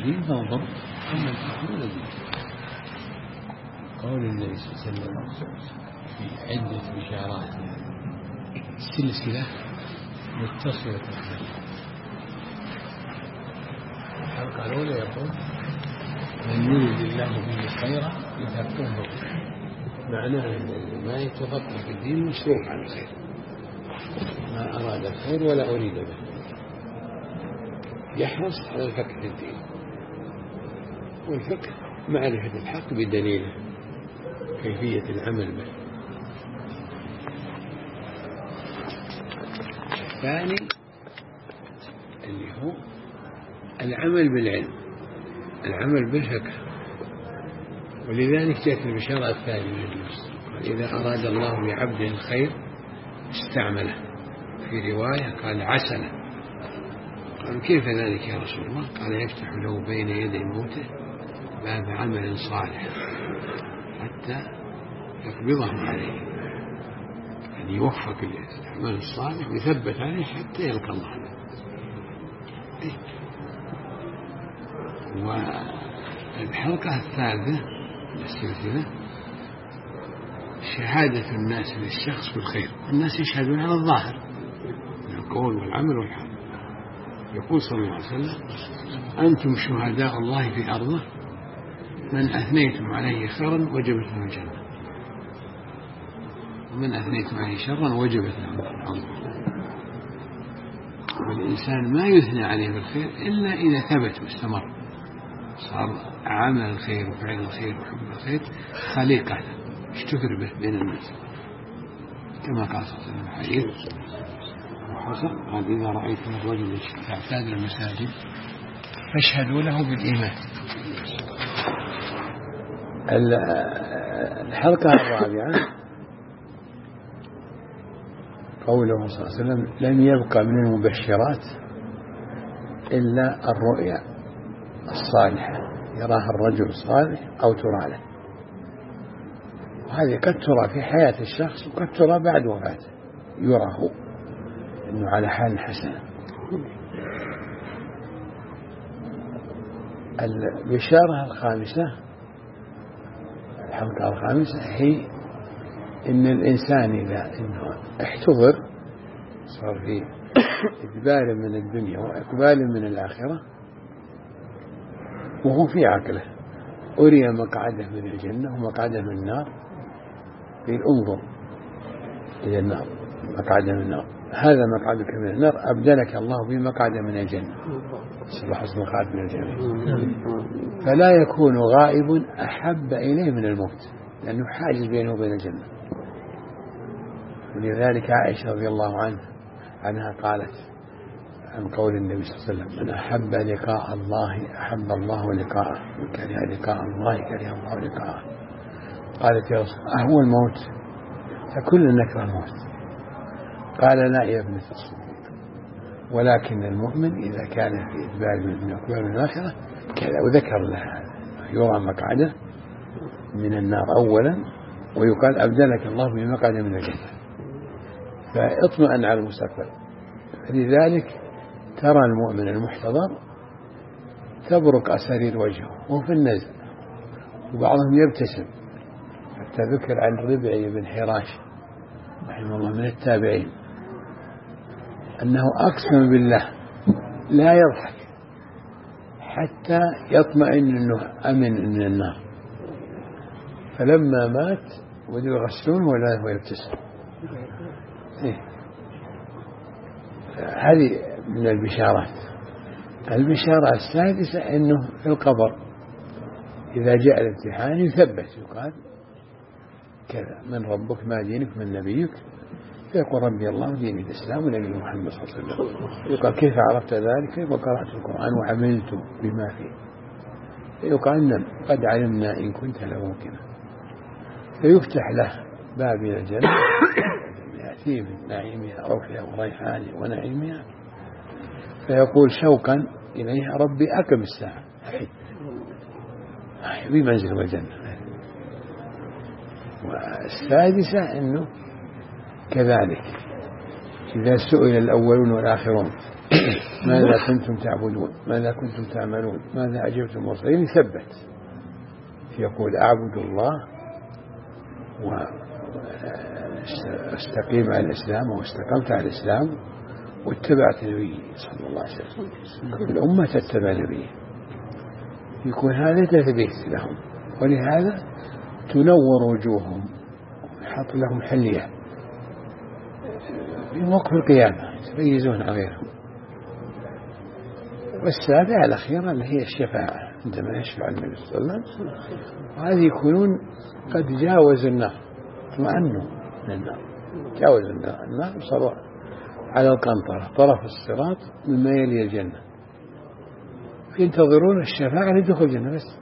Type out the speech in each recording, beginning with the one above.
الدين فانظر، أما الآخرون الدين. قول النبي صلى الله عليه وسلم في عدة بشارات سلسلة متصلة الحديث. الحلقة الأولى يقول: من يريد الله به خيرا يفقهه في الدين. معناه أن ما يتفقه في الدين مصروف عن الخير، ما أراد الخير ولا أريد به، يحرص على الفقه في الدين. والفقه معرفة الحق بدليله، كيفية العمل به. الثاني اللي هو العمل بالعلم، العمل بالفقه. ولذلك جاءت البشارة الثانية: إذا أراد الله بعبده الخير استعمله. في رواية قال عسله. قال: كيف ذلك يا رسول الله؟ قال: يفتح له بين يدي موته باب عمل صالح حتى يقبضه عليه، يعني يوفق العمل الصالح ويثبت عليه حتى يلقى الله. والحلقة الثالثة السلسلة شهادة الناس للشخص بالخير. الناس يشهدون على الظاهر من القول والعمل والحال. يقول صلى الله عليه وسلم: أنتم شهداء الله في أرضه، من أثنيتم عليه خيرا وجبت له الجنة، ومن أثنيتم عليه شرا وجبت له النار. والإنسان ما يثنى عليه بالخير إلا إذا ثبت واستمر، صار عمل الخير وفعل الخير وحب الخير خليقة اشتهر به بين الناس، كما قال صلى الله عليه وسلم حديث وحسن قال: إذا رأيتم الرجل يعتاد المساجد فاشهدوا له بالإيمان. الحلقة الرابعة قوله صلى الله عليه وسلم: لم يبقى من المبشرات إلا الرؤيا الصالحة يراها الرجل الصالح أو ترى له. وهذه قد ترى في حياة الشخص وقد ترى بعد وفاته، يراه أنه على حال حسنة. البشارة الخامسة، الحلقة الخامسة، هي إن الإنسان إذا إنه احتضر صار في إدبار من الدنيا وإقبال من الآخرة وهو في عقله، أري مقعده من الجنة ومقعده من النار، قيل: انظر إلى النار، مقعده من النار، هذا مقعدك من النار، أبدلك الله به مقعده من الجنة، صلح حسن مقعد من الجنة. فلا يكون غائب أحب إليه من الموت، لأنه حاجز بينه وبين الجنة. ولذلك عائشة رضي الله عنها قالت عن قول النبي صلى الله عليه وسلم: من أحب لقاء الله أحب الله لقاءه، من كره لقاء الله كره الله لقاءه. قالت: يا رسول الله أهو الموت؟ فكلنا نكره الموت. قال: لا يا ابنة الصديق، ولكن المؤمن إذا كان في إدبار من أقبال الآخرة كذا. وذكر لها يرى مقعده من النار أولا، ويقال: أبدلك الله بمقعد من الجنة، فاطمئن على المستقبل. فلذلك ترى المؤمن المحتضر تبرق أسارير وجهه وهو في النزل، وبعضهم يبتسم. حتى ذكر عن ربعي بن حراش رحمه الله من التابعين أنه أقسم بالله لا يضحك حتى يطمئن أنه أمن من النار، فلما مات ودوا يغسلونه ولا هو يبتسم. هذه من البشارات. البشارة السادسة أنه في القبر إذا جاء الامتحان يثبت، يقال: كذا، من ربك، ما دينك، من نبيك؟ فيقول: ربي الله ودين الإسلام ونبي محمد صلى الله عليه وسلم. يقال: كيف عرفت ذلك؟ كيف قرأت القرآن وعملت بما فيه؟ فيقال: نعم، قد علمنا إن كنت لممكنا. فيفتح له باب إلى الجنة يأتي من نعيمها روحها وريحانها ونعيمها، فيقول شوقا إليها: ربي أقم الساعة، بمنزل والجنة. والسادسة أنه كذلك إذا سئل الأولون والآخرون ماذا كنتم تعبدون ماذا كنتم تعملون ماذا أجبتم المرسلين يثبت، يقول أعبد الله واستقيم على الإسلام واستقمت على الإسلام واتبعت نبيه صلى الله عليه وسلم. الأمة تتبع نبيه، يكون هذا تثبيت لهم، ولهذا تنور وجوههم ويحط لهم حلية في موقف القيامة يتميزون عن غيرهم. والسابعة الأخيرة اللي هي الشفاعة، عندما يشفع النبي صلى الله عليه وسلم، وهذه يكونون قد جاوزوا النار، اطمأنوا من النار، جاوزوا النار وصلوا على القنطرة طرف الصراط مما يلي الجنة، ينتظرون الشفاعة لدخول الجنة بس،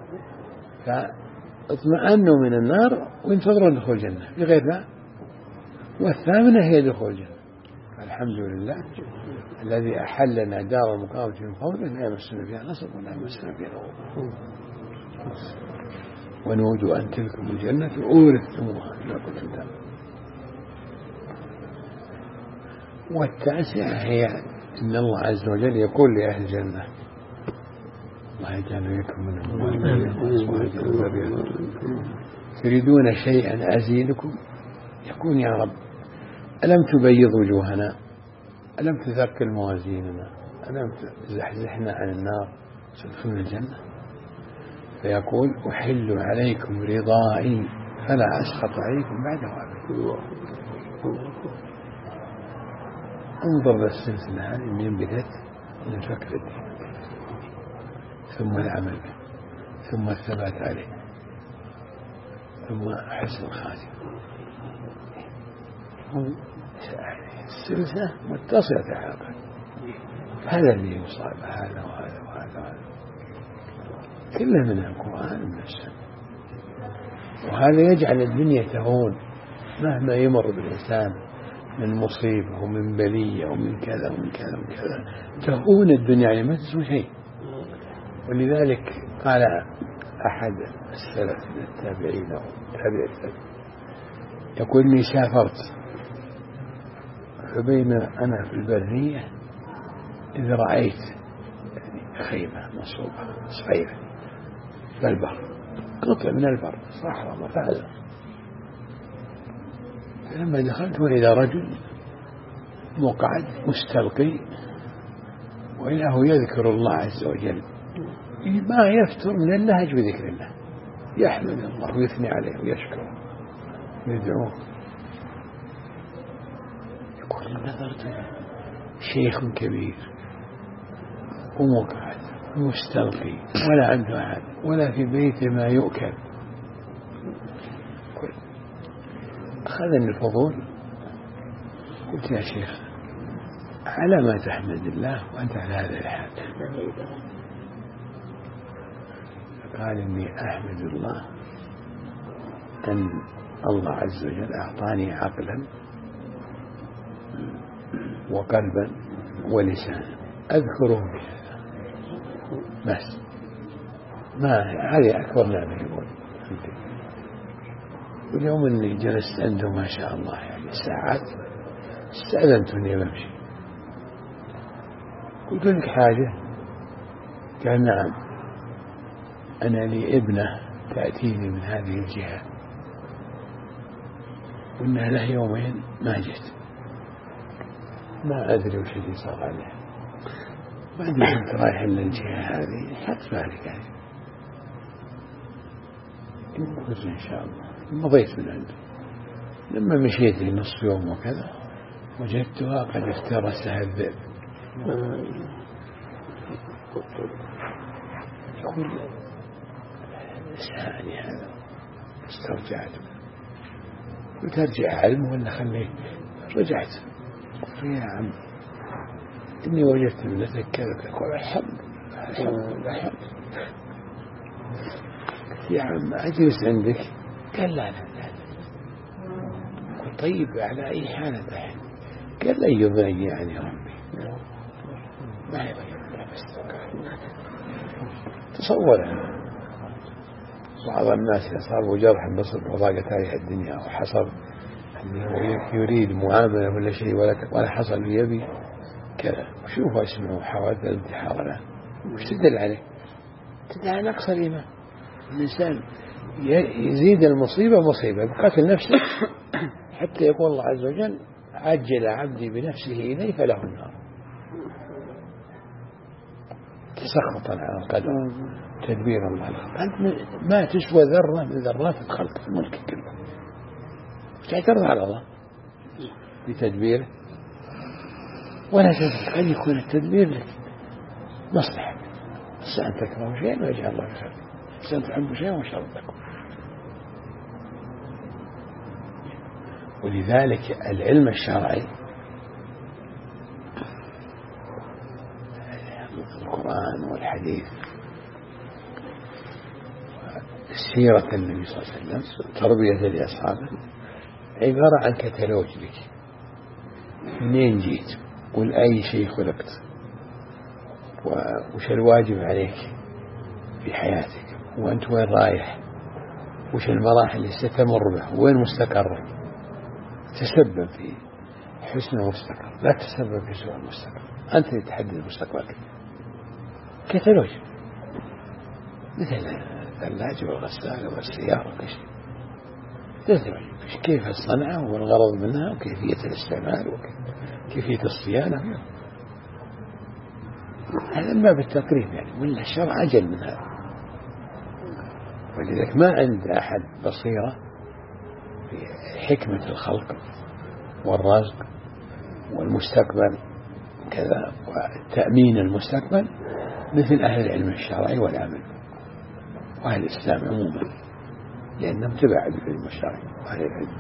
فاطمأنوا من النار وينتظرون دخول الجنة بغير ذا. والثامنة هي دخول الجنة. الحمد لله الذي أحلنا دار المقامة من فضله لا يمسنا فيها نصب ولا يمسنا فيها لغوب، ونودوا أن تلكم الجنة أورثتموها بما كنتم تعملون. والتاسعة هي إن الله عز وجل يقول لأهل الجنة الله يجعل لكم منهم تريدون شيئا أزيدكم، يكون يا رب ألم تبيض وجوهنا، ألم تثقل موازيننا، ألم تزحزحنا عن النار تدخلنا الجنة؟ فيقول أحل عليكم رضائي فلا أسخط عليكم بعده أبدا. انظر للسلسلة هذه من بدت من الفكر الدين ثم العمل به ثم الثبات عليه ثم حسن الخاتمة. السلسلة متصلة حقا، هذا اللي يصاب هذا وهذا وهذا وهذا كله من القرآن ومن السنة، وهذا يجعل الدنيا تهون مهما يمر بالإنسان من مصيبة ومن بلية ومن كذا ومن كذا ومن كذا، تهون الدنيا يعني ما تسوي شيء. ولذلك قال أحد السلف من التابعين أو تابع يقول إني سافرت فبين أنا في البرية إذ رأيت خيمة مصوبة صغيرة في البر، قطع من البر صحراء مفعلة، فلما دخلت وإذا رجل مقعد مستلقي وإله يذكر الله عز وجل، ما يفتر من اللهج بذكر الله، يحمد الله ويثني عليه ويشكره ويدعوه. يقول نظرت شيخ كبير ومقعد مستلقي ولا عنده أحد ولا في بيته ما يؤكل. أخذني الفضول، قلت يا شيخ على ما تحمد الله وأنت على هذا الحال؟ قال إني أحمد الله أن الله عز وجل أعطاني عقلا وقلبا ولسانا أذكره بهذا بس، ما هذه أكبر نعمة. يقول واليوم أني جلست عنده ما شاء الله يعني ساعات، استأذنت أني بمشي، قلت لك حاجة؟ قال نعم، أنا لي ابنة تأتيني من هذه الجهة وإنها له يومين ما جت، ما أدري وش اللي صار عليها، بعدين كنت رايح للجهة هذه حط بالك يعني قلت إن شاء الله. مضيت من عنده، لما مشيت لي نصف يوم وكذا وجدتها قد افترسها الذئب. يقول سألني هذا استرجعت، قلت أرجع علم ولا خليه؟ رجعت قلت يا عم إني وجدت ابنتك كذا. قال الحمد لله يا عم أجلس عندك؟ قال لا لا لا. قلت طيب على أي حالة الحين؟ قال لا يضيعني ربي، ما يضيعني بس. تصور بعض الناس إذا صابوا جرحا بسيط وضاقت عليه الدنيا أو حصل يريد معاملة ولا شيء ولا حصل يبي كذا، شوفوا اسمه حوادث الانتحار الآن، وش تدل عليه؟ تدل على نقص الإيمان. الإنسان يزيد المصيبة مصيبة، بقتل نفسه حتى يقول الله عز وجل عجل عبدي بنفسه إليه فله النار، تسخطا على القدر تدبيرا مع الخلق. أنت ما تسوى ذرة من ذرات الخلق في الملك كله، تعترض على الله بتدبيره ولا تدري قد يكون التدبير لك مصلحة. سأن تكره شيئا ويجعل الله خير، سأن تحب شيئا وشر لكم. ولذلك العلم الشرعي القرآن والحديث سيرة النبي صلى الله عليه وسلم تربية لأصحابه عبارة عن كتالوج لك، منين جيت ولأي شيء خلقت وش الواجب عليك في حياتك وأنت وين رايح، وش المراحل اللي ستمر به وين مستقرك. تسبب في حسن المستقر، لا تسبب في سوء المستقر، أنت اللي تحدد مستقبلك. كتالوج مثل الثلاجة والغسالة والسيارة وكل شيء، تدرج كيف الصنعة والغرض منها وكيفية الاستعمال وكيفية الصيانة. هذا ما بالتقريب يعني، ولا الشرع أجل من هذا. ولذلك ما عند أحد بصيرة في حكمة الخلق والرزق والمستقبل كذا وتأمين المستقبل مثل أهل العلم الشرعي والعمل وأهل الإسلام عموما، لأنهم تبعوا بالعلم الشرعي وأهل العلم.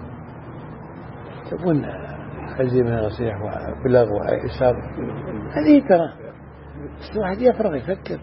تقول خزي من نصيح وبلغ وإسار، هذه ترى بس واحد يفرغ يفكر.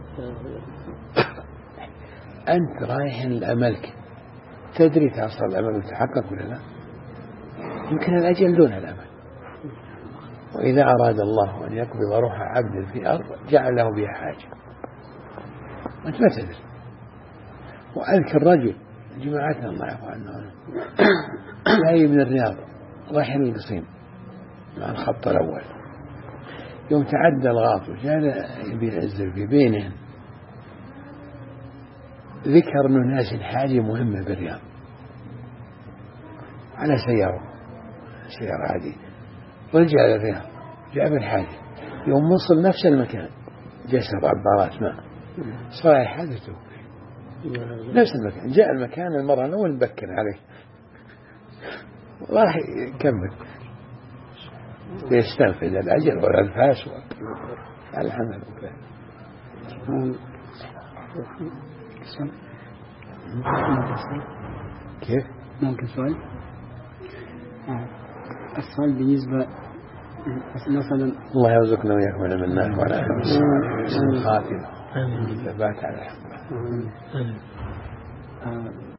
أنت رايح لأملك، تدري تحصل الأمل وتحقق ولا لا؟ يمكن الأجل دون الأمل. وإذا أراد الله أن يقبض روح عبد في أرض جعل له بها حاجة، أنت ما تدري. وأذكر رجل جماعتنا الله يعفو عنه جاي من الرياض رايح للقصيم مع الخط الأول، يوم تعدى الغاط وجاء يبي ينزل في بينهم، ذكر أنه ناس حاجة مهمة بالرياض على سيارة عادية، ورجع للرياض جاء بالحاجة، يوم وصل نفس المكان جسر عبارات ماء صار حادثه نفس المكان، جاء المكان المرة الأول مبكر عليه راح يكمل يستنفذ الأجر والأنفاس والحمل وكذا. كيف؟ ممكن سؤال؟ السؤال بالنسبة مثلا الله يرزقنا وياكم من النار ولا يحسن الخاتمة ثبات على الحق.